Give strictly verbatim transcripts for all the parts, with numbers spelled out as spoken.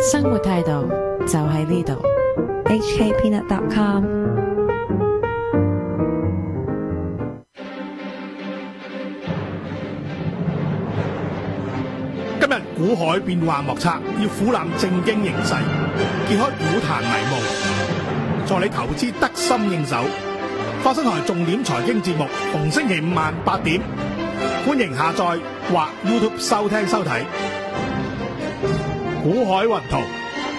生活態度就喺呢度。 H K peanut dot com。 今日股海變幻莫測，要俯覽正經形勢，揭開股壇迷霧，助你投資得心應手。發生台重點財經節目，逢星期五晚八點，歡迎下載或 YouTube 收聽收睇。股海雲圖，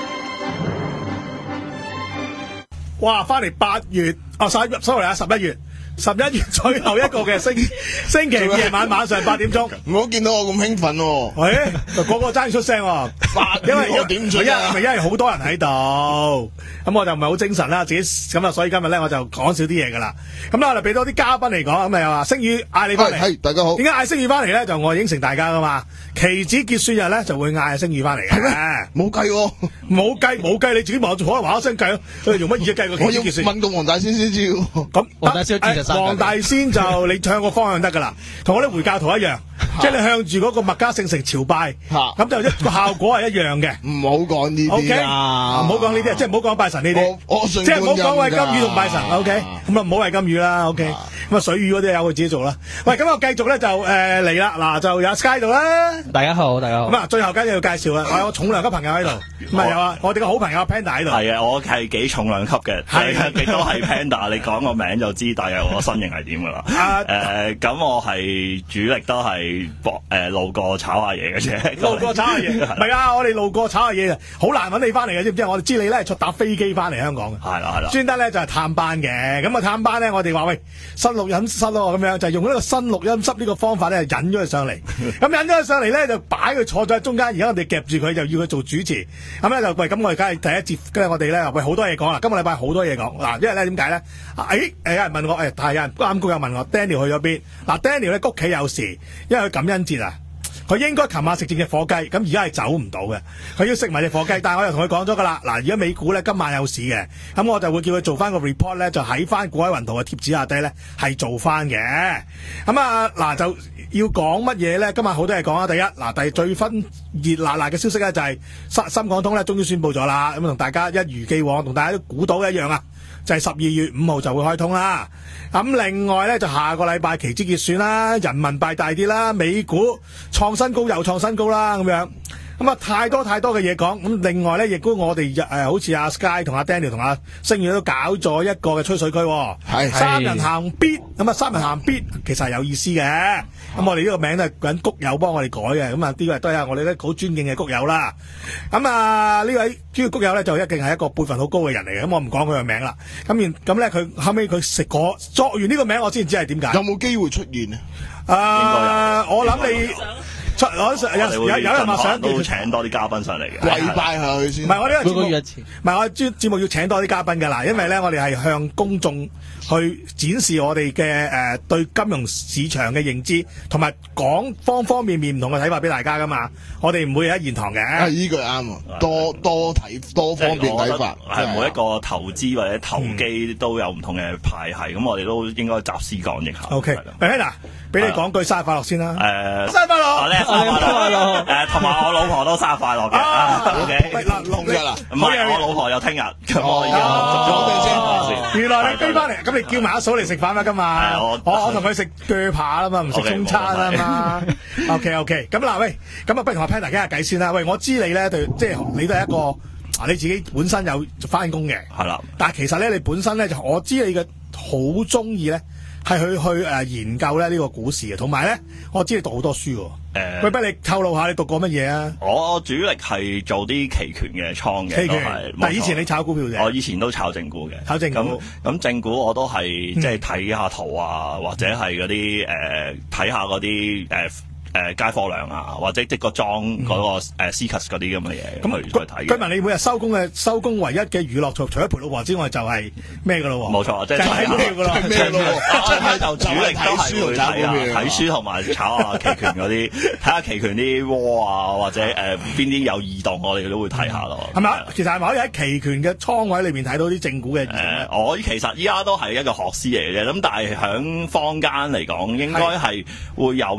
哇！翻嚟八月，哦，十一月，sorry啊，十一月。十一月最後一個嘅星星期五夜晚晚上八點鐘， 唔好見到我咁興奮喎。 喂，個個爭出聲喎，因為我點出啊？因為好多人喺度，咁我就唔係好精神啦，自己咁啊，所以今日咧我就講少啲嘢噶啦。咁咧我哋俾多啲嘉賓嚟講，咁啊又話星宇嗌你翻嚟， 係大家好。點解嗌星宇翻嚟咧？就我應承大家噶嘛，期指結算日咧就會嗌星宇翻嚟嘅。 冇計喎， 冇計冇計，你自己望住可能話一聲計咯，佢哋用乜嘢計個期指結算？ 我要問到黃大仙先知喎。 咁黃大仙知黃大仙就你向個方向得噶啦，同我啲回教徒一樣，即係你向住嗰個麥加聖城朝拜，咁就一個效果係一樣嘅。 唔好講呢啲啊， 唔好講呢啲，即係唔好講拜神呢啲， 我信即係唔好講喂金魚同拜神。O K，咁啊唔好喂金魚啦。O K，咁啊水魚嗰啲有佢自己做啦。喂，咁我繼續咧就誒嚟啦，嗱就有 Sky 度啦。 大家好，大家好。 咁啊，最後梗係要介紹啦，我有個重量級朋友喺度，唔係有啊，我哋個好朋友 Panda 喺度。 係啊，我係幾重量級嘅，係亦都係 Panda。你講個名就知大約我身形係點噶啦。誒，咁我係主力都係博誒路過炒下嘢嘅啫。 路過炒下嘢，唔係啊！我哋路過炒下嘢啊，好難揾你翻嚟嘅，知唔知？我哋知你咧係坐搭飛機翻嚟香港嘅。 係啦係啦。專登咧就係探班嘅，咁啊探班咧，我哋話喂新錄音室咯，咁樣就用呢個新錄音室呢個方法咧引咗佢上嚟。咁引咗佢上嚟咧就擺佢坐咗喺中間，而家我哋夾住佢就要佢做主持。咁咧就喂，咁我哋梗係第一節跟住我哋咧喂好多嘢講啦。今個禮拜好多嘢講嗱，因為咧點解咧？誒誒有人問我誒，係有人啱谷友問我 Daniel 去咗邊？嗱 Daniel 咧屋企有事，因為佢感恩節啊。佢應該琴晚食正隻火雞，咁而家係走唔到嘅。佢要食埋隻火雞，但係我又同佢講咗噶啦。嗱，而家美股咧今晚有市嘅，咁我就會叫佢做翻個 report 咧，就喺翻股海雲圖嘅貼紙下低咧係做翻嘅。咁啊嗱，就要講乜嘢咧？今晚好多嘢講啊！第一嗱，第最分熱辣辣嘅消息咧就係深深港通咧終於宣布咗啦。咁同大家一如既往，同大家都估到一樣啊，就係十二月五號就會開通啦。咁另外咧就下個禮拜期指結算啦，人民幣大跌啦，美股創新高又創新高啦，咁樣咁啊太多太多嘅嘢講。咁另外咧亦都我哋誒、呃、好似阿 Sky 同阿 Daniel 同阿星宇都搞咗一個嘅吹水區，係三人行必咁啊，三人行必其實係有意思嘅。咁我哋呢個名都係揾谷友幫我哋改嘅，咁啊呢個都係我哋咧好尊敬嘅谷友啦。咁啊呢位主要谷友咧就一定係一個輩分好高嘅人嚟嘅，咁我唔講佢嘅名啦。咁然咁咧佢後尾佢食過作完呢個名，我先知係點解。 有冇機會出現啊？ 啊，我諗你。出我有有有人話想都請多啲嘉賓上嚟嘅， 跪拜下佢先。 唔係我呢個節目， 每個月一次。 唔係我節節目要請多啲嘉賓㗎啦，因為咧我哋係向公眾去展示我哋嘅誒對金融市場嘅認知，同埋講方方面面唔同嘅睇法俾大家㗎嘛。我哋唔會喺現堂嘅。 啊，依句啱啊！多多睇多方面睇法， 係每一個投資或者投機都有唔同嘅派系，咁我哋都應該集思廣益下。 O K，喂嗱，俾你講句生日快樂先啦。 誒， 生日快樂！ 生日快樂！誒，同埋我老婆都生日快樂嘅。O K， 嗱，六日啦， 唔係我老婆有聽日，咁我而家續咗先。原來你飛翻嚟，咁你叫埋阿嫂嚟食飯啦，今日。我我同佢食鋸扒啦嘛，唔食中餐啊嘛。O K O K，咁嗱喂，咁啊不如同阿 Panda 傾下偈先啦。喂，我知你咧對，即係你都係一個啊，你自己本身有翻工嘅。係啦。但係其實咧，你本身咧就我知你嘅好中意咧。係去去誒研究咧呢個股市嘅，同埋咧我知你讀好多書喎。誒，喂，不如你透露下你讀過乜嘢啊？ 我主力係做啲期權嘅倉嘅，都係。 但係以前你炒股票嘅？ 我以前都炒正股嘅。 炒正股。 咁咁正股我都係即係睇下圖啊，或者係嗰啲誒睇下嗰啲誒。誒街貨量啊，或者即個裝嗰個誒 C C U S 嗰啲咁嘅嘢，咁去去睇。 據聞你每日收工嘅收工唯一嘅娛樂，除除咗陪老婆之外，就係咩㗎咯？ 冇錯，即係睇股票㗎咯， 咩咯？ 就主力都係會睇啊，睇書同埋炒下期權嗰啲，睇下期權啲窩啊，或者誒邊啲有異動，我哋都會睇下咯。 係咪啊？其實係咪可以喺期權嘅倉位裏面睇到啲正股嘅？ 誒，我其實依家都係一個學師嚟嘅啫，咁但係喺坊間嚟講，應該係會有未平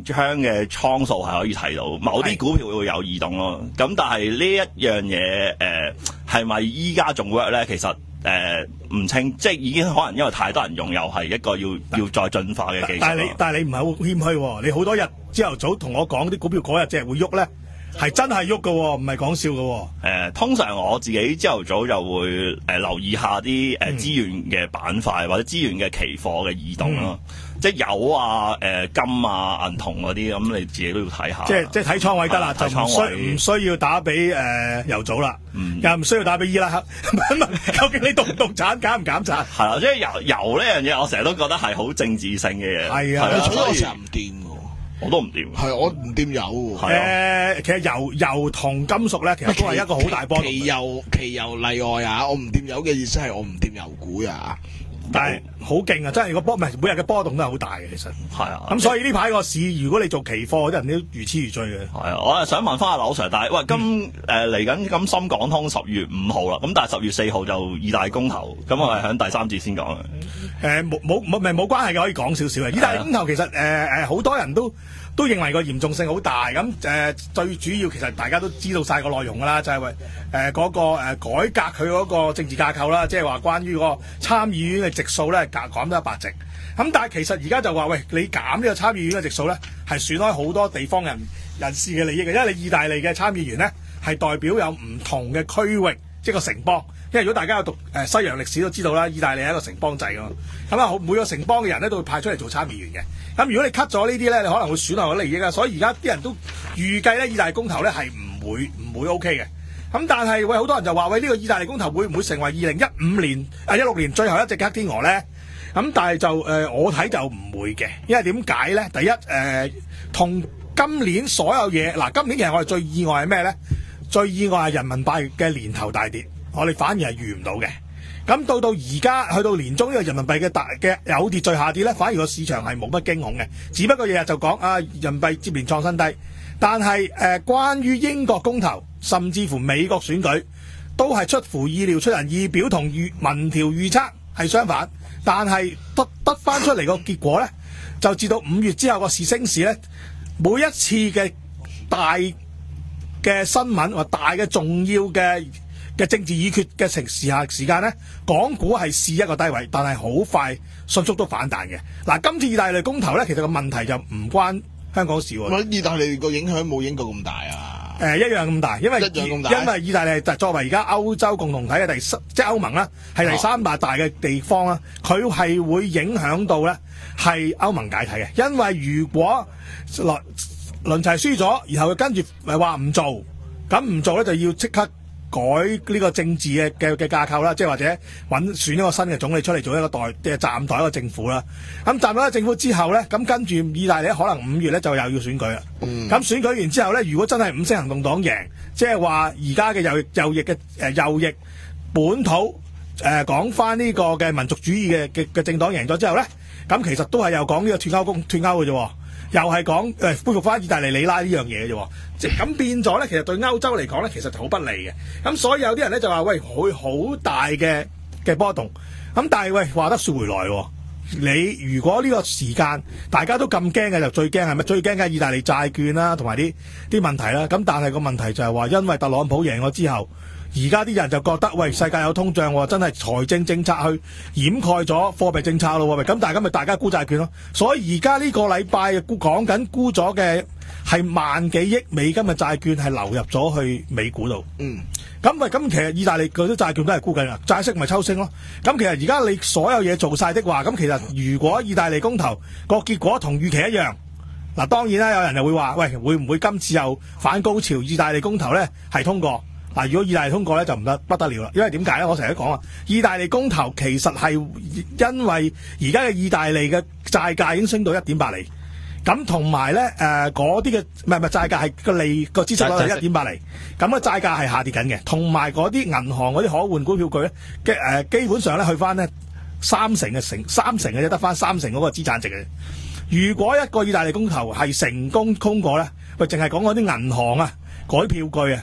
窗嘅倉數係可以睇到，某啲股票會有異動咯。咁但係呢一樣嘢誒係咪依家仲 work 咧？其實誒唔、呃、清，即係已經可能因為太多人用，又係一個要要再進化嘅技術。 但係你但係你唔係好謙虛喎，你好多日朝頭早同我講啲股票嗰日隻會喐咧。係真係喐㗎喎，唔係講笑㗎喎。誒、 呃，通常我自己朝頭早就會誒、呃、留意下啲誒、呃、資源嘅板塊或者資源嘅期貨嘅異動咯，嗯、即係油啊、誒、呃、金啊、銀銅嗰啲，咁你自己都要睇下。 即係即係睇倉位得啦，就唔需唔需要打俾誒、呃、油組啦，嗯、又唔需要打俾伊拉克。問問究竟你動唔動產，減唔減產？係啦，即係油油呢樣嘢，我成日都覺得係好政治性嘅嘢。 係啊， 除咗我成日唔掂。 我都唔掂， 係我唔掂油。 誒、呃，其實油油同金屬咧，其實都係一個好大波動。 期油期油例外啊！我唔掂油嘅意思係我唔掂油股啊。 但係好勁啊！真係個波唔係每日嘅波動都係好大嘅，其實係啊。 咁所以呢排個市，如果你做期貨，啲人都如痴如醉嘅。 係啊，我係想問翻阿劉 Sir，但係喂，今誒嚟緊咁深港通十月五號啦，咁但係十月四號就意大利公投，咁我係喺第三節先講嘅。 誒冇冇冇咪冇關係嘅，可以講少少嘅。意大利公投其實誒誒好多人都都認為個嚴重性好大，咁誒、呃、最主要其實大家都知道晒個內容㗎啦，就係為誒嗰個、呃、改革佢嗰個政治架構啦，即係話關於個參議院嘅席數咧減減咗一百席。咁但係其實而家就話喂，你減呢個參議院嘅席數咧，係損害好多地方人人士嘅利益嘅，因為你意大利嘅參議員咧係代表有唔同嘅區域，即係個城邦。因為如果大家有讀誒西洋歷史都知道啦，意大利係一個城邦制㗎嘛，咁啊每個城邦嘅人咧都會派出嚟做參議員嘅。咁如果你 cut 咗呢啲咧，你可能會損害我利益啊。所以而家啲人都預計咧，意大利公投咧係唔會唔會 OK 嘅。咁但係喂，好多人就話喂，呢個意大利公投會唔會成為二零一五年啊一六年最後一隻黑天鵝咧？咁但係就誒、呃、我睇就唔會嘅，因為點解咧？第一誒同、呃、今年所有嘢嗱，今年其實我哋最意外係咩咧？最意外係人民幣嘅年頭大跌。我哋反而係預唔到嘅，咁到到而家去到年中呢個人民幣嘅大嘅有秩序下跌咧，反而個市場係冇乜驚恐嘅，只不過日日就講啊人民幣接連創新低，但係誒、呃、關於英國公投甚至乎美國選舉都係出乎意料出人意表，同預民調預測係相反，但係得得翻出嚟個結果咧，就至到五月之後個市升市咧，每一次嘅大嘅新聞或大嘅重要嘅嘅政治議決嘅成時下時間咧，港股係試一個低位，但係好快迅速都反彈嘅。嗱，今次意大利公投咧，其實個問題就唔關香港事喎。 意大利個影響冇英國咁大啊？ 誒、呃，一樣咁大，因為因為意大利係作為而家歐洲共同體嘅第三，即係歐盟啦，係第三大大嘅地方啦，佢係、哦、會影響到咧係歐盟解體嘅。因為如果輪輪齊輸咗，然後佢跟住咪話唔做，咁唔做咧就要即刻改呢個政治嘅嘅嘅架構啦，即係或者揾選一個新嘅總理出嚟做一個代嘅暫代一個政府啦。咁暫代一個政府之後咧，咁跟住意大利可能五月咧就又要選舉啦。咁、嗯、選舉完之後咧，如果真係五星行動黨贏，即係話而家嘅右右翼嘅誒、呃、右翼本土誒講翻呢個嘅民族主義嘅嘅嘅政黨贏咗之後咧，咁其實都係又講呢個脫歐公脫歐嘅啫。又係講誒恢復翻意大利里拉呢樣嘢嘅啫，即係咁變咗咧，其實對歐洲嚟講咧，其實就好不利嘅。咁所以有啲人咧就話喂，會好大嘅嘅波動。咁但係喂，話得説回來，你如果呢個時間大家都咁驚嘅，就最驚係咪？最驚嘅係意大利債券啦，同埋啲啲問題啦。咁但係個問題就係話，因為特朗普贏咗之後，而家啲人就覺得喂，世界有通脹，真係財政政策去掩蓋咗貨幣政策咯。喂，咁大家咪大家沽債券咯。所以而家呢個禮拜沽講緊沽咗嘅係萬幾億美金嘅債券係流入咗去美股度。嗯，咁咪咁其實意大利嗰啲債券都係沽緊啦，債息咪抽升咯。咁其實而家你所有嘢做晒的話，咁其實如果意大利公投個結果同預期一樣，嗱當然啦，有人就會話喂，會唔會今次又反高潮？意大利公投咧係通過。嗱，如果意大利通過咧就唔得不得了啦，因為點解咧？我成日都講啊，意大利公投其實係因為而家嘅意大利嘅債價已經升到一點八厘，咁同埋咧誒嗰啲嘅唔係唔係債價係個利個孳息率係一點八厘，咁個債價係下跌緊嘅，同埋嗰啲銀行嗰啲可換股票據咧嘅誒基本上咧去翻咧三成嘅成三成嘅啫，得翻三成嗰個資產值嘅。如果一個意大利公投係成功通過咧，喂，淨係講嗰啲銀行啊改票據啊。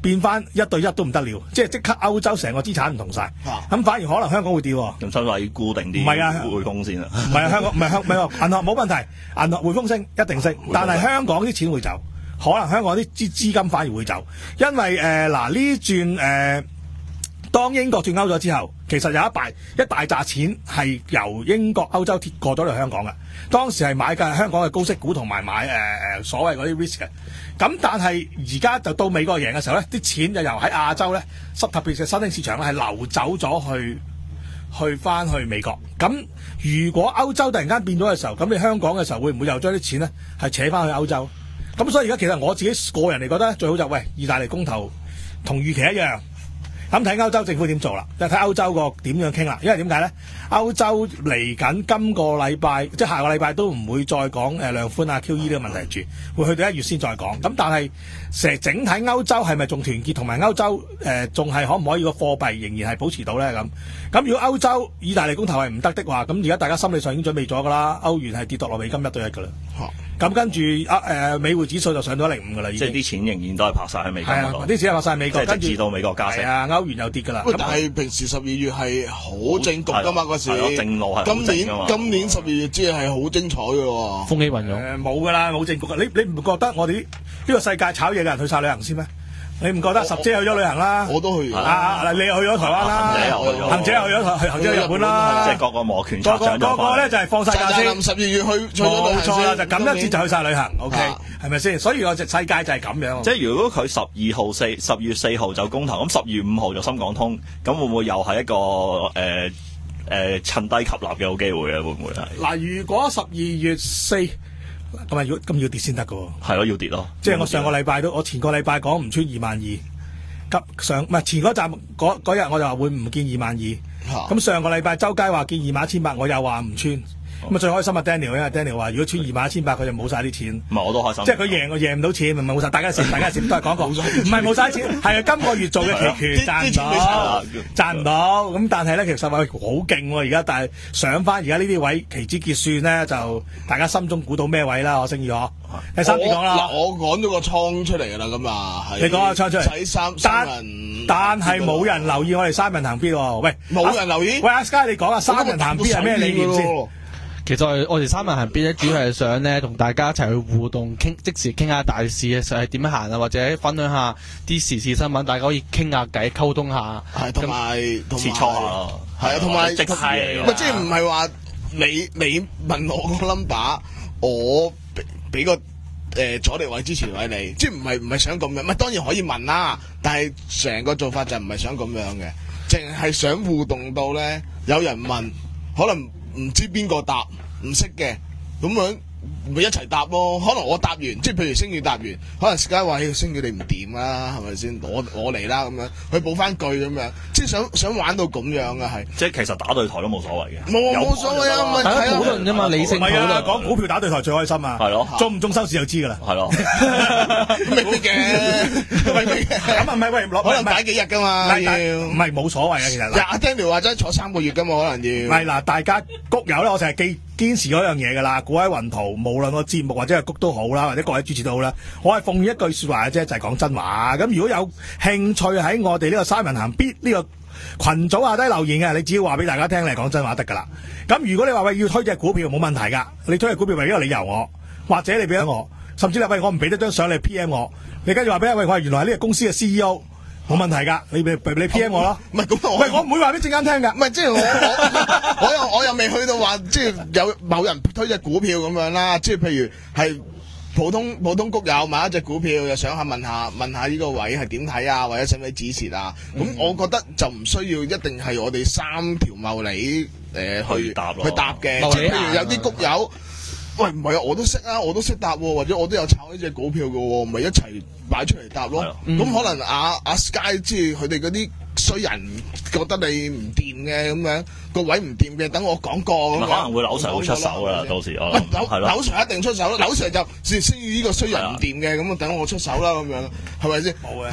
變翻一對一都唔得了，即係即刻歐洲成個資產唔同晒。咁、 啊、 反而可能香港會跌喎。 咁所以固定啲， 唔係啊， 匯豐先啦。 唔係啊，香港唔係香唔係喎，銀行冇問題，銀行匯豐升一定升，但係香港啲錢會走，可能香港啲資資金反而會走，因為誒嗱呢轉誒。呃當英國脫歐咗之後，其實有一大一大紮錢係由英國歐洲貼過咗嚟香港嘅。當時係買嘅香港嘅高息股同埋買誒誒、呃、所謂嗰啲 risk 嘅。咁但係而家就到美國贏嘅時候咧，啲錢就由喺亞洲咧，特別係新興市場咧係流走咗去去翻去美國。咁如果歐洲突然間變咗嘅時候，咁你香港嘅時候會唔會又將啲錢咧係扯翻去歐洲？咁所以而家其實我自己個人嚟覺得最好就喂，意大利公投同預期一樣。咁睇歐洲政府點做啦，就睇歐洲個點樣傾啦。因為點解咧？歐洲嚟緊今個禮拜，即係下個禮拜都唔會再講誒量寬啊 Q E 呢個問題住，會去到一月先再講。咁但係成整體歐洲係咪仲團結，同埋歐洲誒仲係可唔可以個貨幣仍然係保持到咧？咁咁如果歐洲意大利公投係唔得的話，咁而家大家心理上已經準備咗㗎啦，歐元係跌到落美金一對一㗎啦。咁跟住啊誒美匯指數就上到一零五㗎啦，已經。即係啲錢仍然都係拍晒喺美國嗰度。 係啊，啲錢係拍晒喺美國， 跟住直至到美國加息。 係啊，歐元又跌㗎啦。 但係平時十二月係好正局㗎嘛，嗰時。 正路係今年今年十二月即係好精彩㗎喎。 風起雲湧。 誒冇㗎啦，冇正局㗎。你你唔覺得我哋呢個世界炒嘢嘅人去晒旅行先咩？你唔覺得十姐去咗旅行啦？ 我都去。 啊你又去咗台灣啦？行者又去咗，行者去日本啦。 即係個個摩拳擦掌咗。個個咧就係放晒假先。 十二月去去咗冇錯啦，就咁一節就去晒旅行。O K，係咪先？所以個世界就係咁樣。 即係如果佢十二號四十月四號就公投，咁十月五號就深港通，咁會唔會又係一個誒誒趁低吸納嘅好機會啊？會唔會係？ 嗱，如果十二月四。咁啊，要咁要跌先得噶喎。 係咯，要跌咯。 即係我上個禮拜都，我前個禮拜講唔穿二萬二，急上唔係前嗰站嗰嗰日我就話會唔見二萬二。咁上個禮拜周街話見二萬一千八，我又話唔穿。咁啊最開心啊 Daniel，因為 Daniel 話如果穿二萬一千八，佢就冇晒啲錢。 唔係我都開心。 即係佢贏，我贏唔到錢，咪冇晒。大家蝕，大家蝕都係講過。唔係冇晒錢，係啊，今個月做嘅期權賺唔到，賺唔到。咁但係咧，其實話好勁喎，而家但係上翻而家呢啲位期指結算咧，就大家心中估到咩位啦？我星宇可。第三點講啦。 嗱，我講咗個倉出嚟㗎啦，咁啊， 你講個倉出嚟。 睇三三人。 但係冇人留意我哋三人行必喎。喂， 冇人留意。 喂，阿 Sky 你講啊，三人行必係咩理念先？ 其實我哋我哋三人行必咧，主要係想咧同大家一齊去互動，傾即時傾下大事嘅，係點樣行啊，或者分享下啲時事新聞，大家可以傾下偈，溝通下。 係同埋切磋下， 係啊，同埋即係， 唔係即係唔係話你你問我個 number，我俾俾個誒阻力位支持位你，即係唔係唔係想咁樣，咪當然可以問啦，但係成個做法就唔係想咁樣嘅，淨係想互動到咧，有人問，可能。唔知邊個答唔識嘅，咁樣咪一齊答咯。可能我答完，即係譬如星宇答完，可能 Sky 話：星宇你唔掂啦，係咪先？我我嚟啦咁樣，佢補翻句咁樣，即係想想玩到咁樣啊，係。 即係其實打對台都冇所謂嘅。 冇冇所謂啊，咪大家討論啫嘛，理性討論。 唔係啊，講股票打對台最開心啊。 係咯， 中唔中收市就知㗎啦。 係咯， 未必嘅，未必嘅。 咁啊唔係喂，攞可能擺幾日㗎嘛，要唔係冇所謂啊，其實。 阿 Daniel 話齋坐三個月㗎嘛，可能要。 唔係嗱，大家谷友咧，我成日記堅持嗰樣嘢㗎啦。股喺雲圖，無論個節目或者係谷都好啦，或者各位主持都好啦，我係奉勸一句説話嘅啫，就係講真話。咁如果有興趣喺我哋呢個三人行必呢個群組下低留言嘅，你只要話俾大家聽，你係講真話得㗎啦。咁如果你話喂要推隻股票冇問題㗎，你推隻股票為一個理由我，或者你俾咗我，甚至你喂我唔俾得張相你 P M 我，你跟住話俾喂我係原來係呢個公司嘅 C E O。冇問題㗎，你你 P M 我咯。 唔係咁，我喂，我唔會話俾陣間聽㗎。 唔係即係我我我又我又未去到話，即係有某人推隻股票咁樣啦。即係譬如係普通普通谷友買一隻股票，又想下問下問下呢個位係點睇啊，或者使唔使止蝕啊？咁、嗯、我覺得就唔需要一定係我哋三條茂利誒去答去答嘅。即係譬如有啲谷友。喂，唔係啊，我都識啊，我都識答喎，或者我都有炒呢隻股票嘅喎，咪一齊擺出嚟答咯。咁、嗯、可能阿阿 Sky 即係佢哋嗰啲衰人覺得你唔掂嘅咁樣，個位唔掂嘅，等我講過咁樣。可能會柳 Sir 會出手啦，到時我諗。 柳柳 Sir 一定出手啦，柳 Sir 就先先於呢個衰人唔掂嘅，咁啊等我出手啦咁樣，係咪先？冇嘅。咁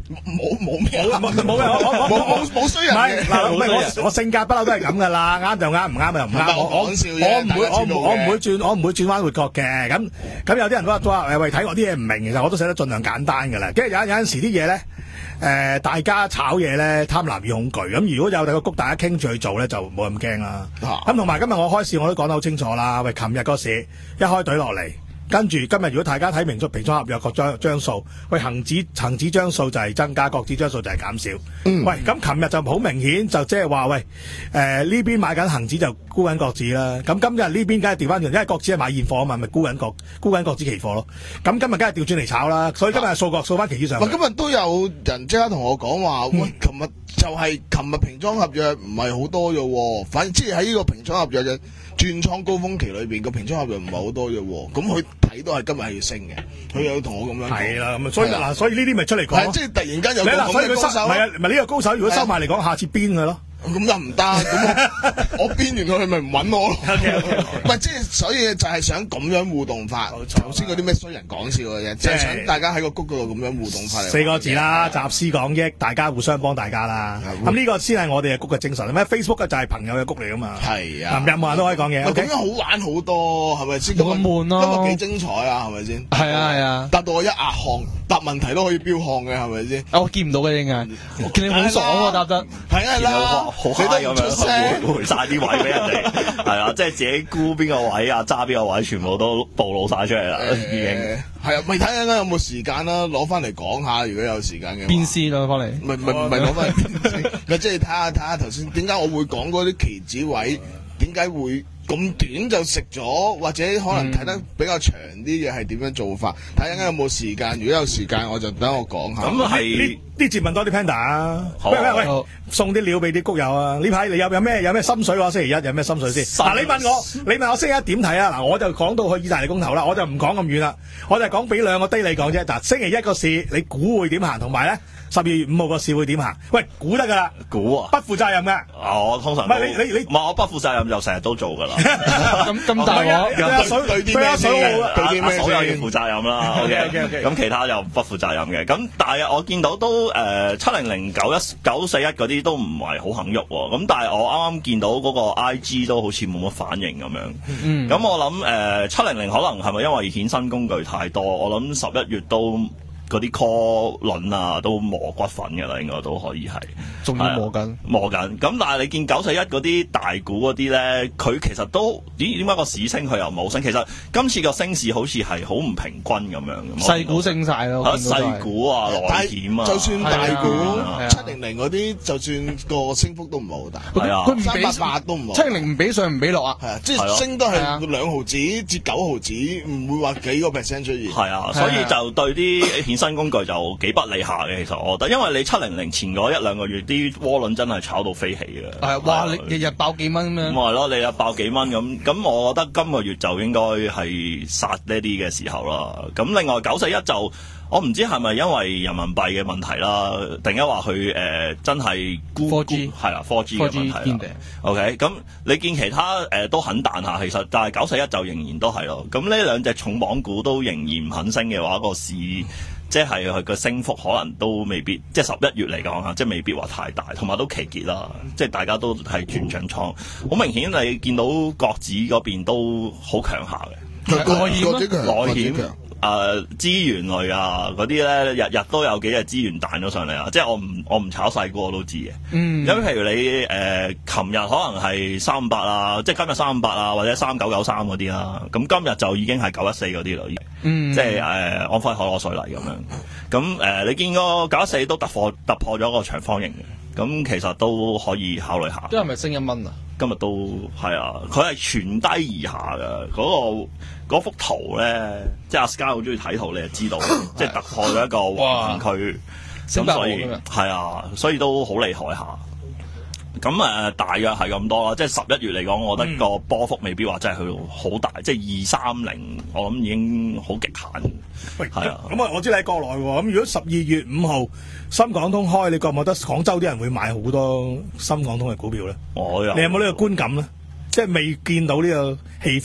冇冇咩冇冇冇嘅，我我冇冇冇衰唔係人嘅。 嗱，唔係我我性格不嬲都係咁噶啦，啱就啱，唔啱就唔啱。我我講笑啫我唔會我唔大家知道嘅我唔會轉我唔會轉彎抹角嘅。咁咁有啲人都話都話誒喂，睇我啲嘢唔明，其實我都寫得盡量簡單噶啦。跟住有有陣時啲嘢咧。誒、大家炒嘢咧，貪婪與恐懼。咁如果有第個谷大家傾住去做咧，就冇咁驚啦。咁同埋今日我開市我都講得好清楚啦。喂，琴日個市一開隊落嚟，跟住今日如果大家睇明咗平倉合約個張張數，喂，恒指恒指張數就係增加，國指張數就係減少。 嗯喂，咁琴日就好明顯就即係話喂，誒、呢邊買緊恒指就沽緊國指啦。咁今日呢邊梗係調翻轉，因為國指係買現貨啊嘛，咪沽緊國沽緊國指期貨咯。咁今日梗係調轉嚟炒啦。所以今日係數國數翻期指上去。 喂，今日都有人即刻同我講話，喂，琴日就係琴日平倉合約唔係好多嘅喎，反正即係喺呢個平倉合約嘅轉倉高峰期裏邊個平倉合約唔係好多嘅喎，咁佢睇到係今日係要升嘅，佢有同我咁樣講。 係啦，咁啊，所以係啊嗱，所以呢啲咪出嚟講咯。 係即係突然間有個嗱，所以佢收咁嘅高手， 唔係啊，唔係呢個高手，如果收埋嚟講，下次邊佢咯。 咁又唔得，咁我我邊完佢咪唔揾我咯？唔係即係，所以就係想咁樣互動法。頭先嗰啲咩衰人講笑嘅啫，就係想大家喺個谷嗰度咁樣互動法嚟。 四個字啦，集思廣益，大家互相幫大家啦。 係咁呢個先係我哋嘅谷嘅精神。咩 Facebook 嘅就係朋友嘅谷嚟噶嘛。 係啊， 任何人都可以講嘢。 喂 OK 咁樣好玩好多，係咪先？ 冇咁悶咯今日幾精彩啊，係咪先？ 係啊係啊， 答到我一壓項，答問題都可以標項嘅，係咪先？ 啊我見唔到嘅應該，我見你好爽喎答得。 係啊見到啦， 好你 high 都唔咁出聲。 樣回回晒啲位俾人哋，係啊，即係自己估邊個位啊，揸邊個位，全部都暴露晒出嚟啦，已經。 誒係啊，咪睇下有冇時間啦，攞翻嚟講下，如果有時間嘅話。 邊絲咯，翻嚟。 唔係唔係唔係攞翻嚟邊先？咪即係睇下睇下頭先點解我會講嗰啲期指位，點解會咁短就食咗，或者可能睇得比較長啲嘅係點樣做法？睇下有冇時間，如果有時間我就等我講下。 咁係呢啲節問多啲 Panda 啊！ 好喂喂喂好， 送啲料俾啲谷友啊！呢排你有有咩有咩心水喎？星期一有咩心水先？ 心嗱，你問我，你問我星期一點睇啊？嗱，我就講到去意大利公投啦，我就唔講咁遠啦，我就講俾兩個低你講啫。嗱，星期一個市你估會點行，同埋咧十二月五號個市會點行？喂，估得噶啦， 估啊！ 不負責任嘅。 啊我通常唔係你你你唔係我不負責任就成日都做噶啦。 咁咁大唔係啊鑊。 對阿水對啲對阿水咩先好啊對啲咩阿嫂又要先負責任啦。OK OK，OK，OK 咁其他就不負責任嘅。咁但係我見到都誒七零零九一九四一嗰啲都唔係好肯喐喎。咁但係我啱啱見到嗰個 I G 都好似冇乜反應咁樣。 嗯。 咁我諗誒七零零可能係咪因為衍生工具太多？我諗十一月都嗰啲 call 輪啊都磨骨粉㗎啦，應該都可以係。 仲要磨緊。 磨緊，咁但係你見九四一嗰啲大股嗰啲咧，佢其實都點點解個市升佢又冇升？其實今次個升市好似係好唔平均咁樣嘅。 細股升晒咯， 嚇我見到都係細股啊，內但險啊， 就算大股係啊七零零嗰啲，就算個升幅都唔係好大， 係啊佢唔俾三百八都唔好七零零唔俾上唔俾落啊。 係啊，即係係咯升都係啊係兩毫子至九毫子，唔會話幾個 percent 出現。 係啊，所以就對啲衍生工具就幾不利下嘅。其實我覺得，因為你七零零前嗰一兩個月啲窩輪真係炒到飛起嘅。 係哇！你日日爆幾蚊咁樣。 咁係咯，你又爆幾蚊咁，咁我覺得今個月就應該係殺呢啲嘅時候啦。咁另外九四一就我唔知係咪因為人民幣嘅問題啦，突然間話佢誒真係沽四 G 係啦 四 G 嘅問題啦見地。 OK，咁你見其他誒、呃、都肯彈下，其實但係九四一就仍然都係咯。咁呢兩隻重磅股都仍然唔肯升嘅話，個市即係佢個升幅可能都未必，即係十一月嚟講嚇，即係未必話太大，同埋都期結啦，即係大家都係轉長倉，好明顯你見到國指嗰邊都好強下嘅。 個內險啊個子強， 內個子險強誒資源類啊嗰啲咧，日日都有幾隻資源彈咗上嚟啊！即係我唔我唔炒細股我都知嘅。 嗯。 咁譬如你誒，琴、日可能係三五八啊，即係今日三五八啊，或者三九九三嗰啲啦。咁今日就已經係九一四嗰啲啦，已經。 嗯。 即係誒、呃、安徽海螺水泥咁樣。咁誒、呃，你見個九一四都突破突破咗個長方形嘅，咁其實都可以考慮下。 都係咪升一蚊啊？ 今日都係啊，佢係全低而下嘅嗰、個嗰幅圖咧，即係阿 Sky 好中意睇圖，你就知道，即係突破咗一個橫區， 升咁所以百毫咁樣係啊，所以都好厲害下。咁誒、呃，大約係咁多啦，即係十一月嚟講，我覺得個波幅未必話真係去到好大，即係二三零，我諗已經好極限。 喂， 係啊咁啊，我知你喺國內喎。咁如果十二月五號深港通開，你覺唔覺得廣州啲人會買好多深港通嘅股票咧？ 我又你有冇呢個觀感咧？即係未見到呢個氣氛。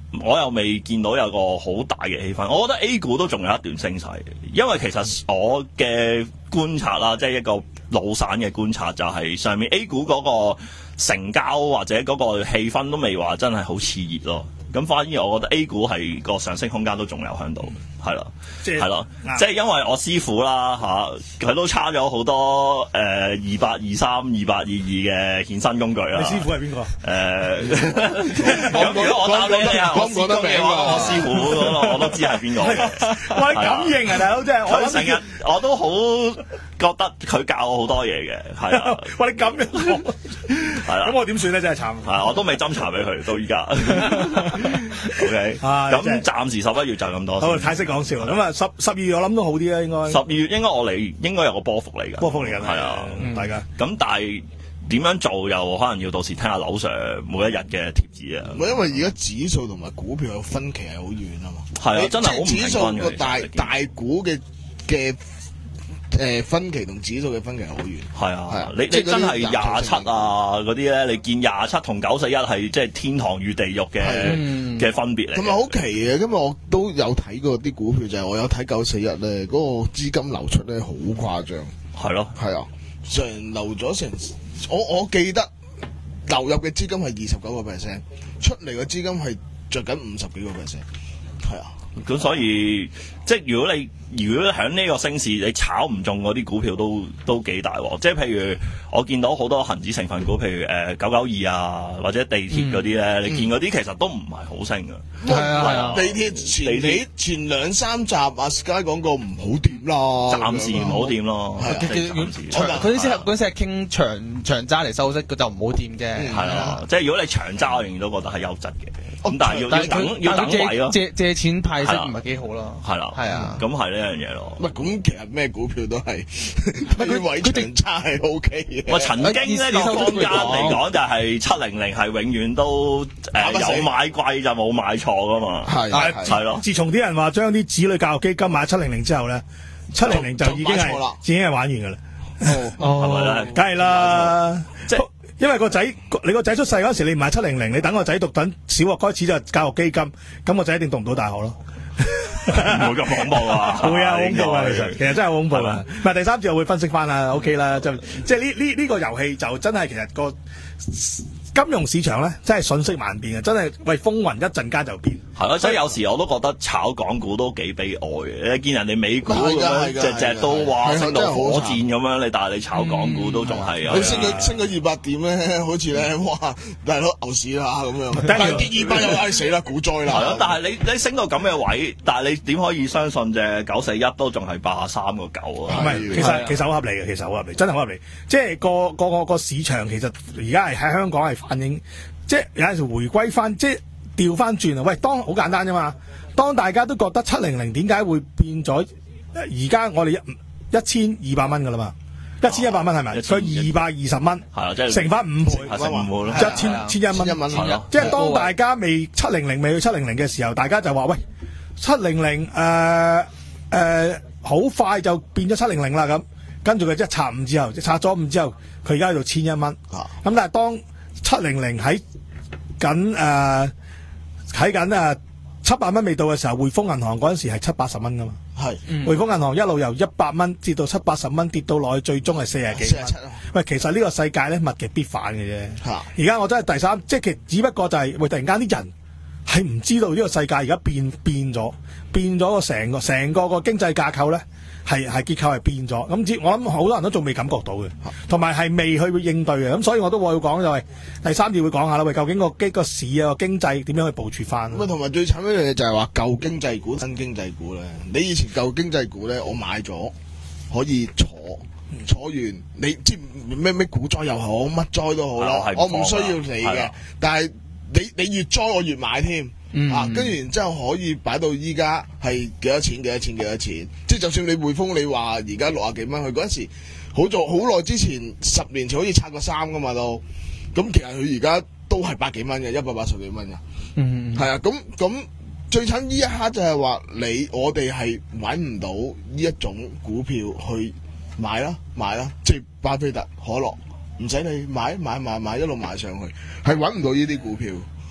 我又未見到有個好大嘅氣氛。我覺得 A 股都仲有一段升勢，因為其實我嘅觀察啦，即係一個老散嘅觀察，就係上面 A 股嗰個成交或者嗰個氣氛都未話真係好熾熱咯。咁反而我覺得 A 股係個上升空間都仲有喺度，係啦，係咯，即係因為我師傅啦嚇，佢、啊、都差咗好多誒二八二三、二八二二嘅衍生工具啦。 你師傅係邊個？ 誒，咁如果我答你你係我師公嘅話，我師傅我我都知係邊個。 喂，感應啊，大佬真係我成日我都好覺得佢教我好多嘢嘅，係啊。 喂，你咁樣講，係啦。咁我點算咧？真係慘。 係，我都未斟茶俾佢到依家。O K，咁暫時十一月就咁多。 好，太識講笑啦。咁啊，十十二月我諗都好啲啦，應該。 十二月應該我嚟應該有個波幅嚟㗎。 波幅嚟㗎， 係啊， 大家。 咁但係點樣做又可能要到時聽下劉 Sir 每一日嘅貼紙啊。 唔係因為而家指數同埋股票有分歧係好遠啊嘛。 係啊，真係好唔平均嘅。 指數個大大股嘅嘅。誒分歧同指數嘅分歧好遠， 係啊，係啊，你你真係廿七啊嗰啲咧，你見廿七同九四一係即係天堂與地獄嘅嘅分別嚟。同埋好奇嘅， 因為我都有睇過啲股票，就係、是、我有睇九四一咧，嗰、那個資金流出咧好誇張， 係咯， 係啊，成流咗成，我我記得流入嘅資金係二十九個 percent， 出嚟嘅資金係着緊五十幾個 percent， 係啊。 咁所以即係如果你如果喺呢個升市你炒唔中嗰啲股票都都幾大喎，即係譬如我見到好多恒指成分股，譬如誒九九二啊或者地鐵嗰啲咧，嗯、你見嗰啲其實都唔係好升㗎。 係、嗯、啊，啊地鐵前幾前兩三集阿 Sky 講過唔好掂啦， 暫時唔好掂咯。 佢啲先嗰陣時係傾長長揸嚟收息，佢就唔好掂啫。 係啊，即係如果你長揸，我仍然都覺得係優質嘅。咁但係要要等要等位咯， 借借錢派息唔係幾好咯， 係啦，係啊，咁係呢樣嘢咯。 唔係咁，其實咩股票都係佢位長揸係 O K 嘅。 我曾經呢個坊間嚟講就係七零零係永遠都誒有買貴就冇買錯噶嘛，係係咯。 自從啲人話將啲子女教育基金買七零零之後咧，七零零就已經係已經係玩完噶啦。 哦，係咪咧？ 梗係啦， 即係。 因為個仔，你個仔出世嗰時，你唔買七零零，你等個仔讀等小學開始就教育基金，咁個仔一定讀唔到大學咯。 唔會咁恐怖啊！ 會啊，恐怖啊！其實其實真係好恐怖啊！唔係第三節我會分析翻啦 ，OK 啦，就即係呢呢呢個遊戲就真係其實個金融市場咧，真係瞬息萬變嘅，真係喂風雲一陣間就變。係咯，所以有時我都覺得炒港股都幾悲哀嘅。你見人哋美股咁樣隻隻都話升到火箭咁樣，你但係你炒港股都仲係佢升咗升咗二百點咧，好似咧哇大佬牛市啦咁樣，但係跌二百又唉死啦，股災啦。 係咯，但係你你升到咁嘅位，但係你點可以相信隻九四一都仲係八十三個九啊？ 唔係，其實其實好合理嘅，其實好合理，真係好合理。即係個個個個市場其實而家係喺香港係反映，即係有陣時回歸翻，即係調翻轉啊！喂，當好簡單啫嘛。當大家都覺得七零零點解會變咗，而家我哋一一千二百蚊噶啦嘛，一千一百蚊係咪？佢二百二十蚊， 係啊，即係乘翻五倍， 乘五倍咯， 一千千一蚊，即係當大家未七零零未去七零零嘅時候，大家就話喂，七零零誒誒好快就變咗七零零啦咁，跟住佢即係拆五之後，拆咗五之後，佢而家喺度千一蚊，咁但係當七零零喺緊誒喺緊誒七百蚊未到嘅時候，匯豐銀行嗰陣時係七八十蚊噶嘛，係匯豐銀行一路由一百蚊跌到七八十蚊，跌到落去最終係四十幾蚊。喂，其實呢個世界咧物極必反嘅啫。而家我真係第三，即係其實只不過就係、是、喂突然間啲人係唔知道呢個世界而家變變咗，變咗個成個成個個經濟架構咧。係係結構係變咗，咁我諗好多人都仲未感覺到嘅，同埋係未去應對嘅，咁所以我都會講就係第三節會講下啦，喂，究竟個經個市啊個經濟點樣去部署翻？ 咁啊，同埋最慘一樣嘢就係話舊經濟股、新經濟股咧，你以前舊經濟股咧，我買咗可以坐坐完，你知咩咩股災又好，乜災都好啦，我唔需要你嘅，但係你你越災我越買添。嗯、啊，跟住然之後可以擺到依家係幾多錢？幾多錢？幾多錢？即係就算你匯豐，你話而家六啊幾蚊，佢嗰陣時好早好耐之前，十年前可以拆個三噶嘛都。咁其實佢而家都係百幾蚊嘅，一百八十幾蚊嘅。嗯，係啊。咁咁最慘呢一刻就係話你我哋係揾唔到呢一種股票去買啦買啦，即係巴菲特、可樂，唔使你買買買買一路買上去，係揾唔到呢啲股票。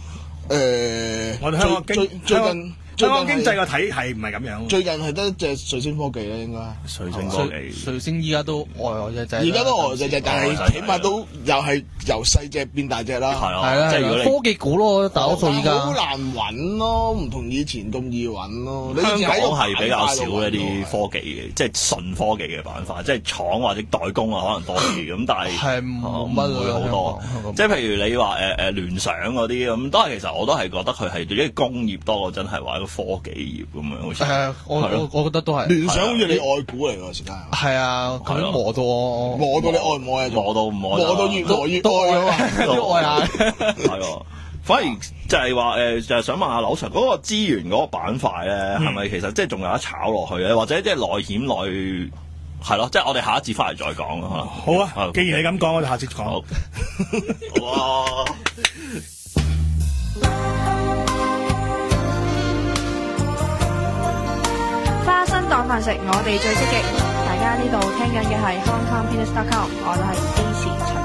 誒， 我哋香港經最最香近香港經濟個體係唔係咁樣？ 最近係得隻瑞星科技咧，應該。 瑞星科技， 瑞星依家都呆呆隻隻， 而家都呆隻隻，但係起碼都又係由細隻變大隻啦。 係啊， 係啦， 即係如果你科技股咯，大多數依家好難揾咯，唔同以前咁易揾咯。你香港以前喺個係比較少一板塊度揾啲科技嘅，即係純科技嘅板塊，即係廠或者代工啊，可能多啲咁，但係係冇乜唔會好多香港。 即係譬如你話誒誒聯想嗰啲咁，都係其實我都係覺得佢係對於工業多過真係話一個科技業咁樣，好似係啊，我我我覺得都係聯想好似你愛股嚟㗎，時間係啊，佢都磨到我磨到你愛唔愛啊？ 磨到唔愛啊， 磨到越磨越愛啊嘛！ 都愛下。 係喎，反而就係話誒，就係想問下劉 Sir 嗰個資源嗰個板塊咧，係咪其實即係仲有得炒落去咧？或者即係內險內係咯？即係我哋下一節翻嚟再講啊！ 好啊，既然你咁講，我哋下次講。 好，哇！ 花生當飯食，我哋最積極。大家呢度聽緊嘅係 Hong Kong Peanuts dot com，我都係 A 時。